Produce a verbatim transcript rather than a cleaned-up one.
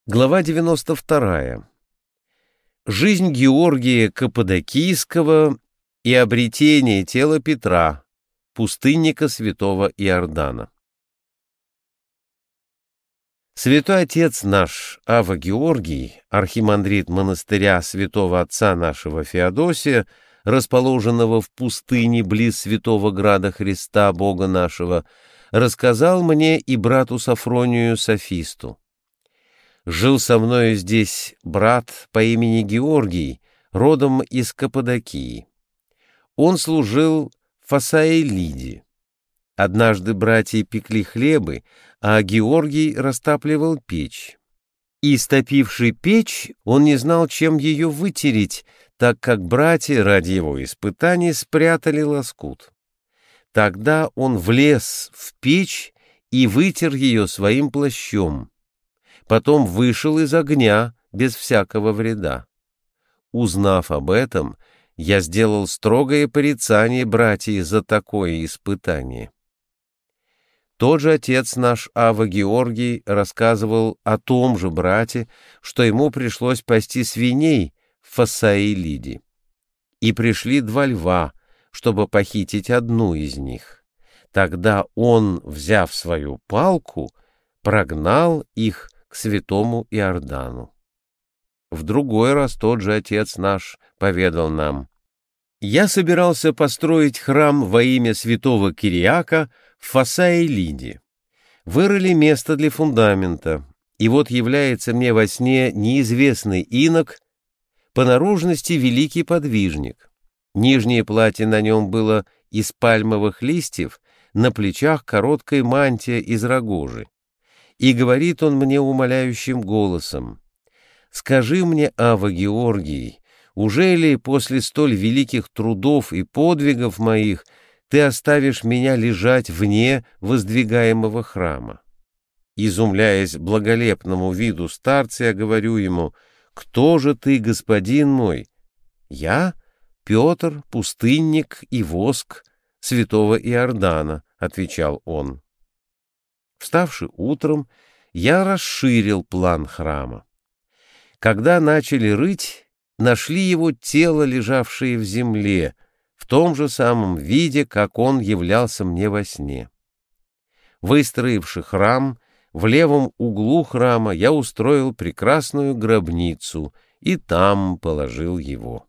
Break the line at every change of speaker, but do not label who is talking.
Глава девяносто вторая. Жизнь Георгия Каппадокийского и обретение тела Петра, пустынника святого Иордана. Святой отец наш Авва Георгий, архимандрит монастыря святого отца нашего Феодосия, расположенного в пустыне близ святого града Христа Бога нашего, рассказал мне и брату Сафронию Софисту. Жил со мною здесь брат по имени Георгий, родом из Каппадокии. Он служил в Фасаэлиде. Однажды братья пекли хлебы, а Георгий растапливал печь. И, стопивший печь, он не знал, чем ее вытереть, так как братья ради его испытаний спрятали лоскут. Тогда он влез в печь и вытер ее своим плащом. Потом вышел из огня без всякого вреда. Узнав об этом, я сделал строгое порицание братьев за такое испытание. Тот же отец наш Авва Георгий рассказывал о том же брате, что ему пришлось пасти свиней в Фасаэлиде. И пришли два льва, чтобы похитить одну из них. Тогда он, взяв свою палку, прогнал их к святому Иордану. В другой раз тот же отец наш поведал нам: «Я собирался построить храм во имя святого Кириака в Фасаэлиде. Вырыли место для фундамента, и вот является мне во сне неизвестный инок, по наружности великий подвижник. Нижнее платье на нем было из пальмовых листьев, на плечах короткая мантия из рогожи. И говорит он мне умоляющим голосом: «Скажи мне, Авва Георгий, ужели после столь великих трудов и подвигов моих ты оставишь меня лежать вне воздвигаемого храма?» Изумляясь благолепному виду старца, я говорю ему: «Кто же ты, господин мой?» «Я Петр, пустынник и воск святого Иордана», — отвечал он. Вставши утром, я расширил план храма. Когда начали рыть, нашли его тело, лежавшее в земле, в том же самом виде, как он являлся мне во сне. Выстроивши храм, в левом углу храма я устроил прекрасную гробницу и там положил его.